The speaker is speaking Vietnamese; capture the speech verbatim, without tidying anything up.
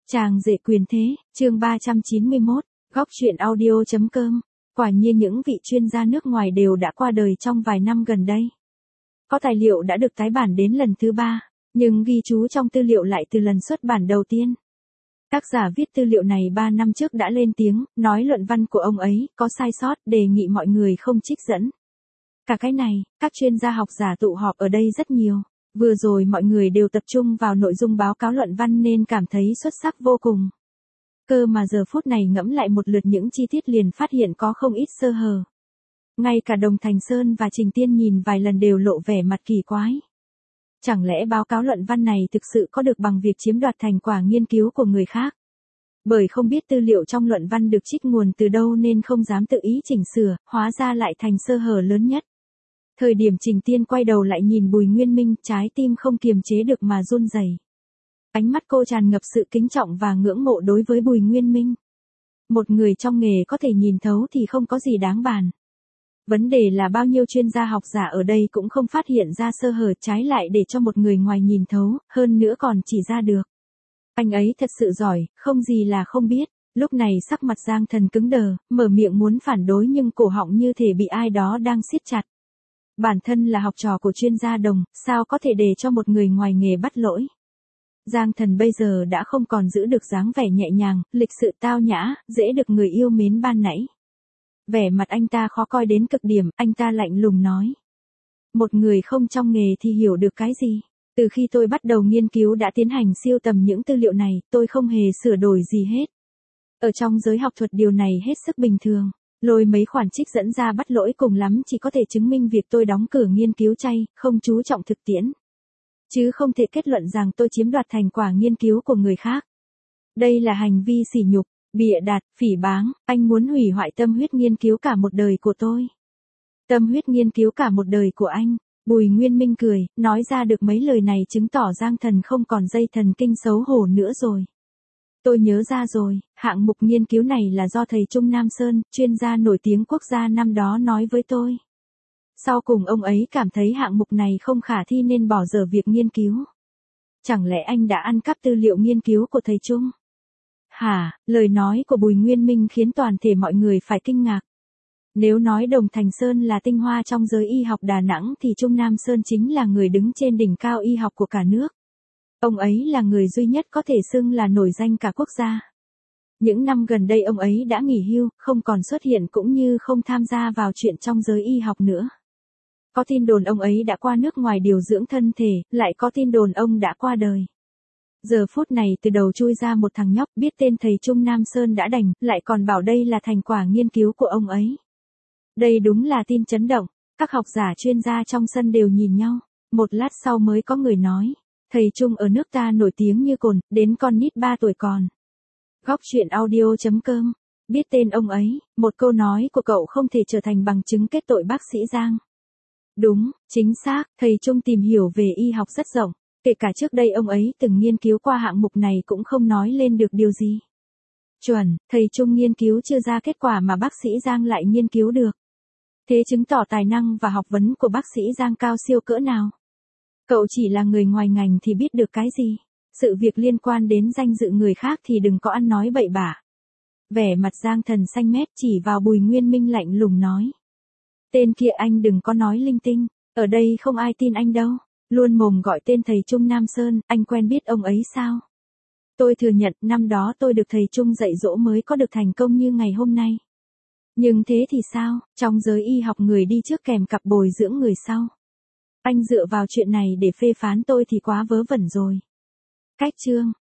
Chàng rể quyền thế, chương ba trăm chín mươi mốt, góc truyện audio chấm com. Quả nhiên những vị chuyên gia nước ngoài đều đã qua đời trong vài năm gần đây. Có tài liệu đã được tái bản đến lần thứ ba, nhưng ghi chú trong tư liệu lại từ lần xuất bản đầu tiên. Tác giả viết tư liệu này ba năm trước đã lên tiếng, nói luận văn của ông ấy có sai sót, đề nghị mọi người không trích dẫn. Cả cái này, các chuyên gia học giả tụ họp ở đây rất nhiều. Vừa rồi mọi người đều tập trung vào nội dung báo cáo luận văn nên cảm thấy xuất sắc vô cùng. Cơ mà giờ phút này ngẫm lại một lượt những chi tiết liền phát hiện có không ít sơ hở. Ngay cả Đồng Thành Sơn và Trình Tiên nhìn vài lần đều lộ vẻ mặt kỳ quái. Chẳng lẽ báo cáo luận văn này thực sự có được bằng việc chiếm đoạt thành quả nghiên cứu của người khác? Bởi không biết tư liệu trong luận văn được trích nguồn từ đâu nên không dám tự ý chỉnh sửa, hóa ra lại thành sơ hở lớn nhất. Thời điểm Trình Tiên quay đầu lại nhìn Bùi Nguyên Minh, trái tim không kiềm chế được mà run rẩy. Ánh mắt cô tràn ngập sự kính trọng và ngưỡng mộ đối với Bùi Nguyên Minh. Một người trong nghề có thể nhìn thấu thì không có gì đáng bàn. Vấn đề là bao nhiêu chuyên gia học giả ở đây cũng không phát hiện ra sơ hở, trái lại để cho một người ngoài nhìn thấu, hơn nữa còn chỉ ra được. Anh ấy thật sự giỏi, không gì là không biết. Lúc này sắc mặt Giang Thần cứng đờ, mở miệng muốn phản đối nhưng cổ họng như thể bị ai đó đang siết chặt. Bản thân là học trò của chuyên gia Đồng, sao có thể để cho một người ngoài nghề bắt lỗi. Giang Thần bây giờ đã không còn giữ được dáng vẻ nhẹ nhàng, lịch sự tao nhã, dễ được người yêu mến ban nãy. Vẻ mặt anh ta khó coi đến cực điểm, anh ta lạnh lùng nói. Một người không trong nghề thì hiểu được cái gì. Từ khi tôi bắt đầu nghiên cứu đã tiến hành siêu tầm những tư liệu này, tôi không hề sửa đổi gì hết. Ở trong giới học thuật điều này hết sức bình thường. Lôi mấy khoản trích dẫn ra bắt lỗi cùng lắm chỉ có thể chứng minh việc tôi đóng cửa nghiên cứu chay, không chú trọng thực tiễn. Chứ không thể kết luận rằng tôi chiếm đoạt thành quả nghiên cứu của người khác. Đây là hành vi sỉ nhục, bịa đặt, phỉ báng, anh muốn hủy hoại tâm huyết nghiên cứu cả một đời của tôi. Tâm huyết nghiên cứu cả một đời của anh, Bùi Nguyên Minh cười, nói ra được mấy lời này chứng tỏ Giang Thần không còn dây thần kinh xấu hổ nữa rồi. Tôi nhớ ra rồi, hạng mục nghiên cứu này là do thầy Trung Nam Sơn, chuyên gia nổi tiếng quốc gia năm đó nói với tôi. Sau cùng ông ấy cảm thấy hạng mục này không khả thi nên bỏ dở việc nghiên cứu. Chẳng lẽ anh đã ăn cắp tư liệu nghiên cứu của thầy Trung? Hả, lời nói của Bùi Nguyên Minh khiến toàn thể mọi người phải kinh ngạc. Nếu nói Đồng Thành Sơn là tinh hoa trong giới y học Đà Nẵng thì Trung Nam Sơn chính là người đứng trên đỉnh cao y học của cả nước. Ông ấy là người duy nhất có thể xưng là nổi danh cả quốc gia. Những năm gần đây ông ấy đã nghỉ hưu, không còn xuất hiện cũng như không tham gia vào chuyện trong giới y học nữa. Có tin đồn ông ấy đã qua nước ngoài điều dưỡng thân thể, lại có tin đồn ông đã qua đời. Giờ phút này từ đầu chui ra một thằng nhóc biết tên thầy Trung Nam Sơn đã đành, lại còn bảo đây là thành quả nghiên cứu của ông ấy. Đây đúng là tin chấn động, các học giả chuyên gia trong sân đều nhìn nhau, một lát sau mới có người nói. Thầy Trung ở nước ta nổi tiếng như cồn, đến con nít ba tuổi còn. Góc truyện audio chấm com. Biết tên ông ấy, một câu nói của cậu không thể trở thành bằng chứng kết tội bác sĩ Giang. Đúng, chính xác, thầy Trung tìm hiểu về y học rất rộng. Kể cả trước đây ông ấy từng nghiên cứu qua hạng mục này cũng không nói lên được điều gì. Chuẩn, thầy Trung nghiên cứu chưa ra kết quả mà bác sĩ Giang lại nghiên cứu được. Thế chứng tỏ tài năng và học vấn của bác sĩ Giang cao siêu cỡ nào. Cậu chỉ là người ngoài ngành thì biết được cái gì. Sự việc liên quan đến danh dự người khác thì đừng có ăn nói bậy bạ. Vẻ mặt Giang Thần xanh mét chỉ vào Bùi Nguyên Minh lạnh lùng nói. Tên kia anh đừng có nói linh tinh, ở đây không ai tin anh đâu. Luôn mồm gọi tên thầy Trung Nam Sơn, anh quen biết ông ấy sao? Tôi thừa nhận năm đó tôi được thầy Trung dạy dỗ mới có được thành công như ngày hôm nay. Nhưng thế thì sao, trong giới y học người đi trước kèm cặp bồi dưỡng người sau. Anh dựa vào chuyện này để phê phán tôi thì quá vớ vẩn rồi. Cách chương.